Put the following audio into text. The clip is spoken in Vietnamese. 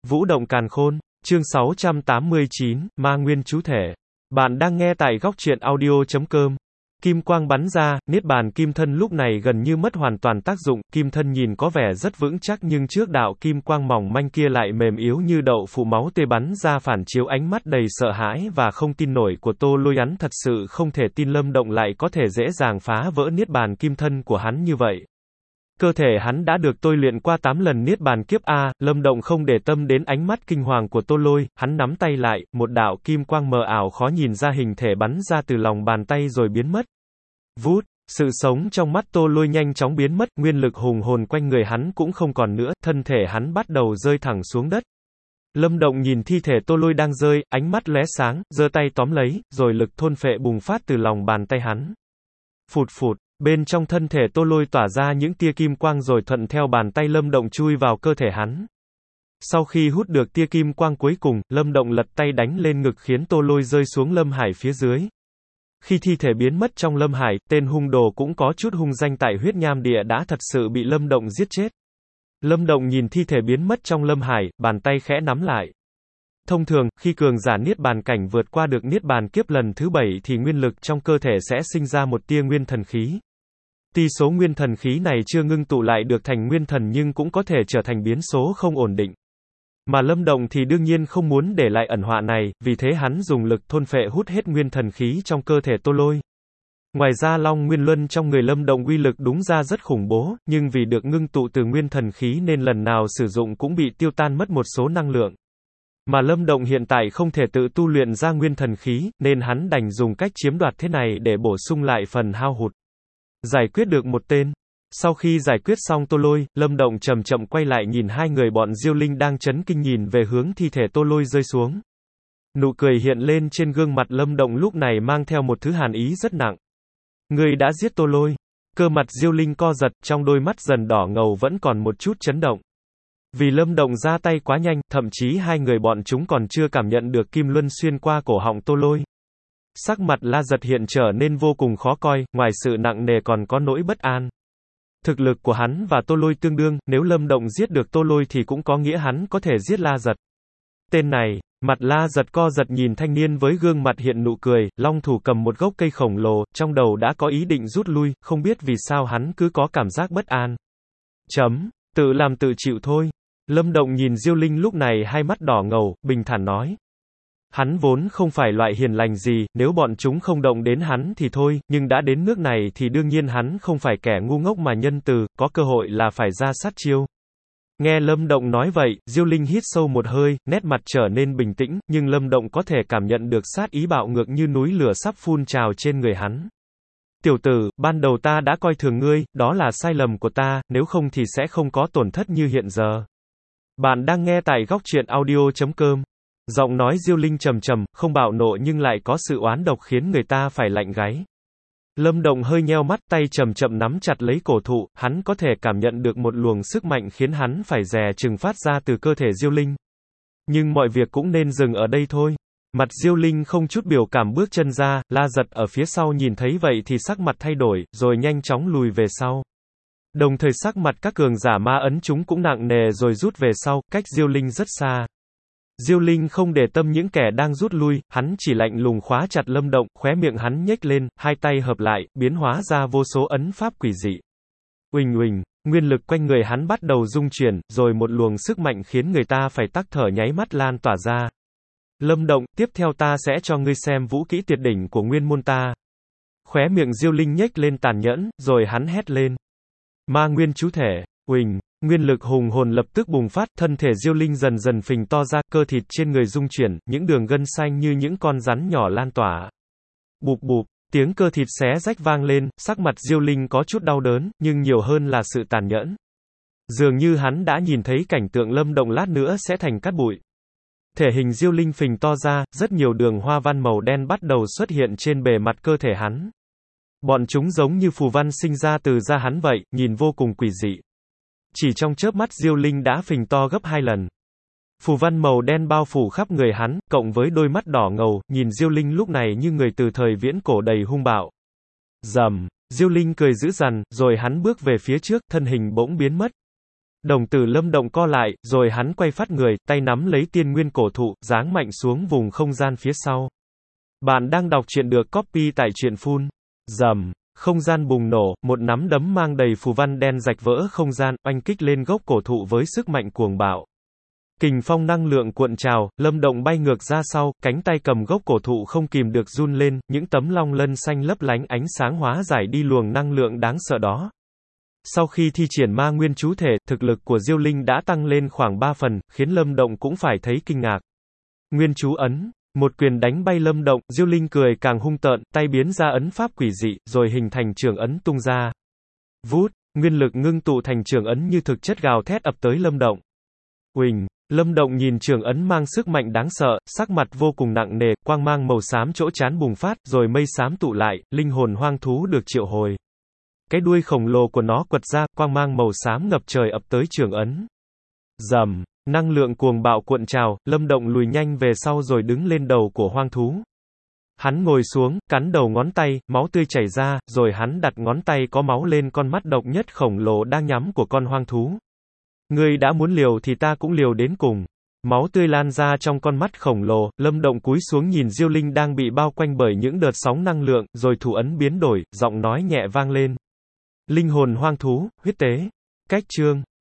Vũ động càn khôn, chương 689, Ma Nguyên Chú Thể. Bạn đang nghe tại góc truyện audio.com. Kim quang bắn ra, niết bàn kim thân lúc này gần như mất hoàn toàn tác dụng, kim thân nhìn có vẻ rất vững chắc nhưng trước đạo kim quang mỏng manh kia lại mềm yếu như đậu phụ, máu tươi bắn ra phản chiếu ánh mắt đầy sợ hãi và không tin nổi của Tô Lôi. Hắn thật sự không thể tin Lâm Động lại có thể dễ dàng phá vỡ niết bàn kim thân của hắn như vậy. Cơ thể hắn đã được tôi luyện qua 8 lần niết bàn kiếp a. Lâm Động không để tâm đến ánh mắt kinh hoàng của Tô Lôi, hắn nắm tay lại, một đạo kim quang mờ ảo khó nhìn ra hình thể bắn ra từ lòng bàn tay rồi biến mất. Vút, sự sống trong mắt Tô Lôi nhanh chóng biến mất, nguyên lực hùng hồn quanh người hắn cũng không còn nữa, thân thể hắn bắt đầu rơi thẳng xuống đất. Lâm Động nhìn thi thể Tô Lôi đang rơi, ánh mắt lóe sáng, giơ tay tóm lấy, rồi lực thôn phệ bùng phát từ lòng bàn tay hắn. Phụt phụt. Bên trong thân thể Tô Lôi tỏa ra những tia kim quang rồi thuận theo bàn tay Lâm Động chui vào cơ thể hắn. Sau khi hút được tia kim quang cuối cùng, Lâm Động lật tay đánh lên ngực khiến Tô Lôi rơi xuống lâm hải phía dưới. Khi thi thể biến mất trong lâm hải, tên hung đồ cũng có chút hung danh tại huyết nham địa đã thật sự bị Lâm Động giết chết. Lâm Động nhìn thi thể biến mất trong lâm hải, bàn tay khẽ nắm lại. Thông thường, khi cường giả niết bàn cảnh vượt qua được niết bàn kiếp lần thứ 7 thì nguyên lực trong cơ thể sẽ sinh ra một tia nguyên thần khí. Tuy số nguyên thần khí này chưa ngưng tụ lại được thành nguyên thần nhưng cũng có thể trở thành biến số không ổn định. Mà Lâm Động thì đương nhiên không muốn để lại ẩn họa này, vì thế hắn dùng lực thôn phệ hút hết nguyên thần khí trong cơ thể Tô Lôi. Ngoài ra Long Nguyên Luân trong người Lâm Động uy lực đúng ra rất khủng bố, nhưng vì được ngưng tụ từ nguyên thần khí nên lần nào sử dụng cũng bị tiêu tan mất một số năng lượng. Mà Lâm Động hiện tại không thể tự tu luyện ra nguyên thần khí, nên hắn đành dùng cách chiếm đoạt thế này để bổ sung lại phần hao hụt. Giải quyết được một tên. Sau khi giải quyết xong Tô Lôi, Lâm Động chậm chậm quay lại nhìn hai người bọn Diêu Linh đang chấn kinh nhìn về hướng thi thể Tô Lôi rơi xuống. Nụ cười hiện lên trên gương mặt Lâm Động lúc này mang theo một thứ hàn ý rất nặng. Người đã giết Tô Lôi. Cơ mặt Diêu Linh co giật, trong đôi mắt dần đỏ ngầu vẫn còn một chút chấn động. Vì Lâm Động ra tay quá nhanh, thậm chí hai người bọn chúng còn chưa cảm nhận được kim luân xuyên qua cổ họng Tô Lôi. Sắc mặt La Giật hiện trở nên vô cùng khó coi, ngoài sự nặng nề còn có nỗi bất an. Thực lực của hắn và Tô Lôi tương đương, nếu Lâm Động giết được Tô Lôi thì cũng có nghĩa hắn có thể giết La Giật. Tên này, mặt La Giật co giật nhìn thanh niên với gương mặt hiện nụ cười, long thủ cầm một gốc cây khổng lồ, trong đầu đã có ý định rút lui, không biết vì sao hắn cứ có cảm giác bất an. Tự làm tự chịu thôi. Lâm Động nhìn Diêu Linh lúc này hai mắt đỏ ngầu, bình thản nói. Hắn vốn không phải loại hiền lành gì, nếu bọn chúng không động đến hắn thì thôi, nhưng đã đến nước này thì đương nhiên hắn không phải kẻ ngu ngốc mà nhân từ, có cơ hội là phải ra sát chiêu. Nghe Lâm Động nói vậy, Diêu Linh hít sâu một hơi, nét mặt trở nên bình tĩnh, nhưng Lâm Động có thể cảm nhận được sát ý bạo ngược như núi lửa sắp phun trào trên người hắn. Tiểu tử, ban đầu ta đã coi thường ngươi, đó là sai lầm của ta, nếu không thì sẽ không có tổn thất như hiện giờ. Bạn đang nghe tại góc truyện audio.com. Giọng nói Diêu Linh trầm trầm, không bạo nộ nhưng lại có sự oán độc khiến người ta phải lạnh gáy. Lâm Động hơi nheo mắt, tay chậm chậm nắm chặt lấy cổ thụ, hắn có thể cảm nhận được một luồng sức mạnh khiến hắn phải dè chừng phát ra từ cơ thể Diêu Linh. Nhưng mọi việc cũng nên dừng ở đây thôi. Mặt Diêu Linh không chút biểu cảm bước chân ra, La Giật ở phía sau nhìn thấy vậy thì sắc mặt thay đổi, rồi nhanh chóng lùi về sau. Đồng thời sắc mặt các cường giả ma ấn chúng cũng nặng nề rồi rút về sau, cách Diêu Linh rất xa. Diêu Linh không để tâm những kẻ đang rút lui, hắn chỉ lạnh lùng khóa chặt Lâm Động, khóe miệng hắn nhếch lên, hai tay hợp lại, biến hóa ra vô số ấn pháp quỷ dị. Uỳnh uỳnh, nguyên lực quanh người hắn bắt đầu rung chuyển, rồi một luồng sức mạnh khiến người ta phải tắc thở nháy mắt lan tỏa ra. Lâm Động, tiếp theo ta sẽ cho ngươi xem vũ kỹ tuyệt đỉnh của nguyên môn ta. Khóe miệng Diêu Linh nhếch lên tàn nhẫn, rồi hắn hét lên. Ma Nguyên Chú Thể, uỳnh. Nguyên lực hùng hồn lập tức bùng phát, thân thể Diêu Linh dần dần phình to ra, cơ thịt trên người rung chuyển, những đường gân xanh như những con rắn nhỏ lan tỏa. Bụp bụp, tiếng cơ thịt xé rách vang lên, sắc mặt Diêu Linh có chút đau đớn, nhưng nhiều hơn là sự tàn nhẫn. Dường như hắn đã nhìn thấy cảnh tượng Lâm Động lát nữa sẽ thành cát bụi. Thể hình Diêu Linh phình to ra, rất nhiều đường hoa văn màu đen bắt đầu xuất hiện trên bề mặt cơ thể hắn. Bọn chúng giống như phù văn sinh ra từ da hắn vậy, nhìn vô cùng quỷ dị. Chỉ trong chớp mắt Diêu Linh đã phình to gấp 2 lần. Phù văn màu đen bao phủ khắp người hắn, cộng với đôi mắt đỏ ngầu, nhìn Diêu Linh lúc này như người từ thời viễn cổ đầy hung bạo. Rầm, Diêu Linh cười dữ dằn, rồi hắn bước về phía trước, thân hình bỗng biến mất. Đồng tử Lâm Động co lại, rồi hắn quay phát người, tay nắm lấy tiên nguyên cổ thụ, giáng mạnh xuống vùng không gian phía sau. Bạn đang đọc truyện được copy tại truyện phun. Rầm, không gian bùng nổ, một nắm đấm mang đầy phù văn đen rạch vỡ không gian, oanh kích lên gốc cổ thụ với sức mạnh cuồng bạo. Kình phong năng lượng cuộn trào, Lâm Động bay ngược ra sau, cánh tay cầm gốc cổ thụ không kìm được run lên, những tấm long lân xanh lấp lánh ánh sáng hóa giải đi luồng năng lượng đáng sợ đó. Sau khi thi triển ma nguyên chú thể, thực lực của Diêu Linh đã tăng lên khoảng 3 phần, khiến Lâm Động cũng phải thấy kinh ngạc. Nguyên chú ấn, một quyền đánh bay Lâm Động, Diêu Linh cười càng hung tợn, tay biến ra ấn pháp quỷ dị, rồi hình thành trường ấn tung ra. Vút, nguyên lực ngưng tụ thành trường ấn như thực chất gào thét ập tới Lâm Động. Uỳnh, Lâm Động nhìn trường ấn mang sức mạnh đáng sợ, sắc mặt vô cùng nặng nề, quang mang màu xám chỗ trán bùng phát, rồi mây xám tụ lại, linh hồn hoang thú được triệu hồi. Cái đuôi khổng lồ của nó quật ra, quang mang màu xám ngập trời ập tới trường ấn. Rầm, năng lượng cuồng bạo cuộn trào, Lâm Động lùi nhanh về sau rồi đứng lên đầu của hoang thú. Hắn ngồi xuống, cắn đầu ngón tay, máu tươi chảy ra, rồi hắn đặt ngón tay có máu lên con mắt độc nhất khổng lồ đang nhắm của con hoang thú. Ngươi đã muốn liều thì ta cũng liều đến cùng. Máu tươi lan ra trong con mắt khổng lồ, Lâm Động cúi xuống nhìn Diêu Linh đang bị bao quanh bởi những đợt sóng năng lượng, rồi thủ ấn biến đổi, giọng nói nhẹ vang lên. Linh hồn hoang thú, huyết tế. Cách chương